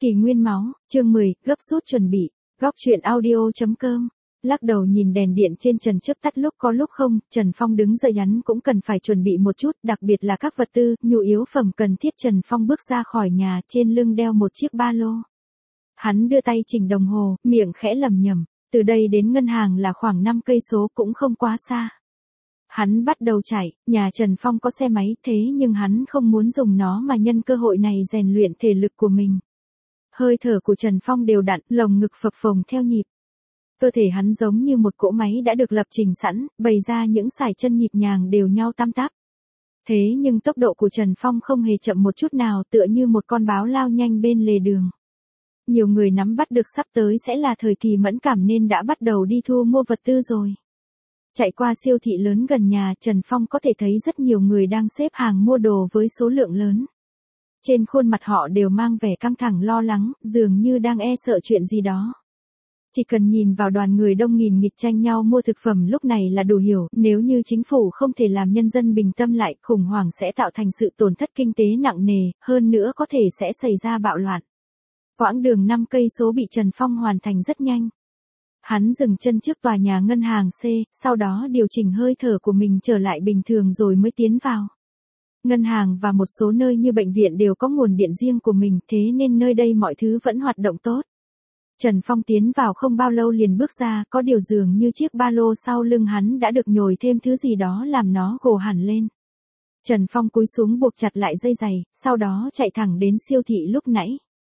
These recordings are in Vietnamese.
Kỷ nguyên máu, chương 10, gấp rút chuẩn bị. Góc truyện audio.com. Lắc đầu nhìn đèn điện trên trần chớp tắt lúc có lúc không, Trần Phong đứng dậy hắn cũng cần phải chuẩn bị một chút, đặc biệt là các vật tư, nhu yếu phẩm cần thiết. Trần Phong bước ra khỏi nhà, trên lưng đeo một chiếc ba lô. Hắn đưa tay chỉnh đồng hồ, miệng khẽ lẩm nhẩm, từ đây đến ngân hàng là khoảng 5 cây số cũng không quá xa. Hắn bắt đầu chạy, nhà Trần Phong có xe máy, thế nhưng hắn không muốn dùng nó mà nhân cơ hội này rèn luyện thể lực của mình. Hơi thở của Trần Phong đều đặn, lồng ngực phập phồng theo nhịp. Cơ thể hắn giống như một cỗ máy đã được lập trình sẵn, bày ra những sải chân nhịp nhàng đều nhau tăm tắp. Thế nhưng tốc độ của Trần Phong không hề chậm một chút nào, tựa như một con báo lao nhanh bên lề đường. Nhiều người nắm bắt được sắp tới sẽ là thời kỳ mẫn cảm nên đã bắt đầu đi thu mua vật tư rồi. Chạy qua siêu thị lớn gần nhà, Trần Phong có thể thấy rất nhiều người đang xếp hàng mua đồ với số lượng lớn. Trên khuôn mặt họ đều mang vẻ căng thẳng lo lắng, dường như đang e sợ chuyện gì đó. Chỉ cần nhìn vào đoàn người đông nghìn nghịch tranh nhau mua thực phẩm lúc này là đủ hiểu, nếu như chính phủ không thể làm nhân dân bình tâm lại, khủng hoảng sẽ tạo thành sự tổn thất kinh tế nặng nề, hơn nữa có thể sẽ xảy ra bạo loạn. Quãng đường 5 cây số bị Trần Phong hoàn thành rất nhanh. Hắn dừng chân trước tòa nhà ngân hàng C, sau đó điều chỉnh hơi thở của mình trở lại bình thường rồi mới tiến vào. Ngân hàng và một số nơi như bệnh viện đều có nguồn điện riêng của mình, thế nên nơi đây mọi thứ vẫn hoạt động tốt. Trần Phong tiến vào không bao lâu liền bước ra, có điều dường như chiếc ba lô sau lưng hắn đã được nhồi thêm thứ gì đó làm nó gồ hẳn lên. Trần Phong cúi xuống buộc chặt lại dây giày, sau đó chạy thẳng đến siêu thị lúc nãy.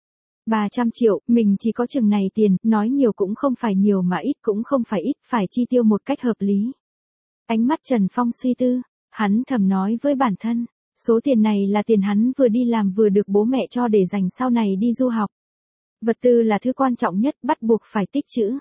300 triệu, mình chỉ có chừng này tiền, nói nhiều cũng không phải nhiều mà ít cũng không phải ít, phải chi tiêu một cách hợp lý. Ánh mắt Trần Phong suy tư, hắn thầm nói với bản thân, số tiền này là tiền hắn vừa đi làm vừa được bố mẹ cho để dành sau này đi du học. Vật tư là thứ quan trọng nhất, bắt buộc phải tích trữ.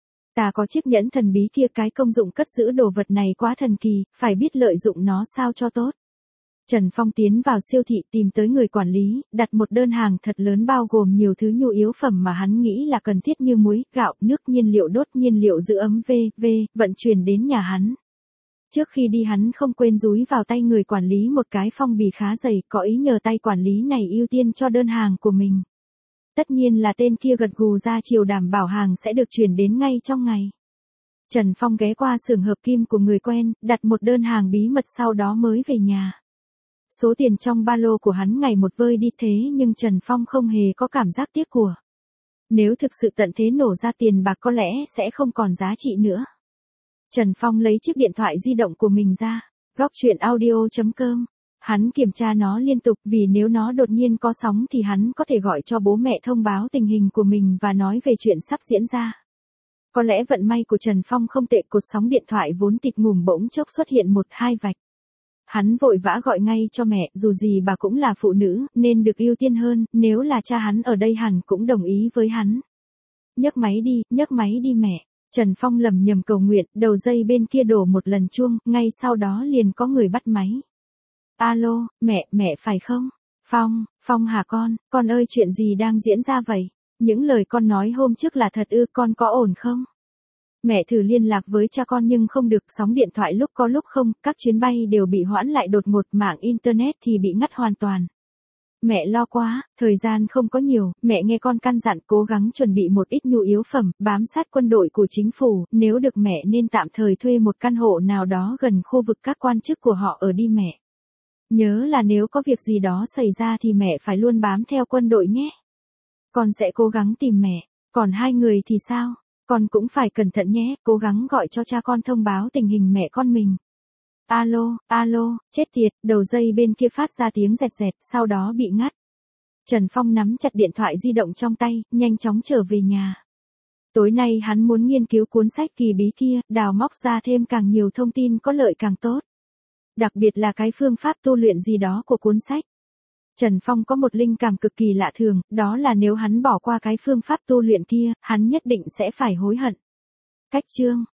Ta có chiếc nhẫn thần bí kia, cái công dụng cất giữ đồ vật này quá thần kỳ, phải biết lợi dụng nó sao cho tốt. Trần Phong tiến vào siêu thị tìm tới người quản lý, đặt một đơn hàng thật lớn bao gồm nhiều thứ nhu yếu phẩm mà hắn nghĩ là cần thiết như muối, gạo, nước, nhiên liệu đốt, nhiên liệu giữ ấm v.v. vận chuyển đến nhà hắn. Trước khi đi hắn không quên dúi vào tay người quản lý một cái phong bì khá dày, có ý nhờ tay quản lý này ưu tiên cho đơn hàng của mình. Tất nhiên là tên kia gật gù ra chiều đảm bảo hàng sẽ được chuyển đến ngay trong ngày. Trần Phong ghé qua xưởng hợp kim của người quen, đặt một đơn hàng bí mật sau đó mới về nhà. Số tiền trong ba lô của hắn ngày một vơi đi, thế nhưng Trần Phong không hề có cảm giác tiếc của. Nếu thực sự tận thế nổ ra tiền bạc có lẽ sẽ không còn giá trị nữa. Trần Phong lấy chiếc điện thoại di động của mình ra, góc truyện audio.com. Hắn kiểm tra nó liên tục vì nếu nó đột nhiên có sóng thì hắn có thể gọi cho bố mẹ thông báo tình hình của mình và nói về chuyện sắp diễn ra. Có lẽ vận may của Trần Phong không tệ, cột sóng điện thoại vốn tịt ngủm bỗng chốc xuất hiện 1-2 vạch. Hắn vội vã gọi ngay cho mẹ, dù gì bà cũng là phụ nữ, nên được ưu tiên hơn, nếu là cha hắn ở đây hẳn cũng đồng ý với hắn. Nhấc máy đi mẹ. Trần Phong lẩm nhẩm cầu nguyện, đầu dây bên kia đổ một lần chuông, ngay sau đó liền có người bắt máy. Alo, mẹ phải không? Phong hả con ơi chuyện gì đang diễn ra vậy? Những lời con nói hôm trước là thật ư, con có ổn không? Mẹ thử liên lạc với cha con nhưng không được, sóng điện thoại lúc có lúc không, các chuyến bay đều bị hoãn lại đột ngột, mạng internet thì bị ngắt hoàn toàn. Mẹ lo quá, thời gian không có nhiều, mẹ nghe con căn dặn cố gắng chuẩn bị một ít nhu yếu phẩm, bám sát quân đội của chính phủ, nếu được mẹ nên tạm thời thuê một căn hộ nào đó gần khu vực các quan chức của họ ở đi mẹ. Nhớ là nếu có việc gì đó xảy ra thì mẹ phải luôn bám theo quân đội nhé. Con sẽ cố gắng tìm mẹ, còn hai người thì sao? Con cũng phải cẩn thận nhé, cố gắng gọi cho cha con thông báo tình hình mẹ con mình. Alo, chết tiệt, đầu dây bên kia phát ra tiếng rẹt rẹt, sau đó bị ngắt. Trần Phong nắm chặt điện thoại di động trong tay, nhanh chóng trở về nhà. Tối nay hắn muốn nghiên cứu cuốn sách kỳ bí kia, đào móc ra thêm càng nhiều thông tin có lợi càng tốt. Đặc biệt là cái phương pháp tu luyện gì đó của cuốn sách. Trần Phong có một linh cảm cực kỳ lạ thường, đó là nếu hắn bỏ qua cái phương pháp tu luyện kia, hắn nhất định sẽ phải hối hận. Cách chương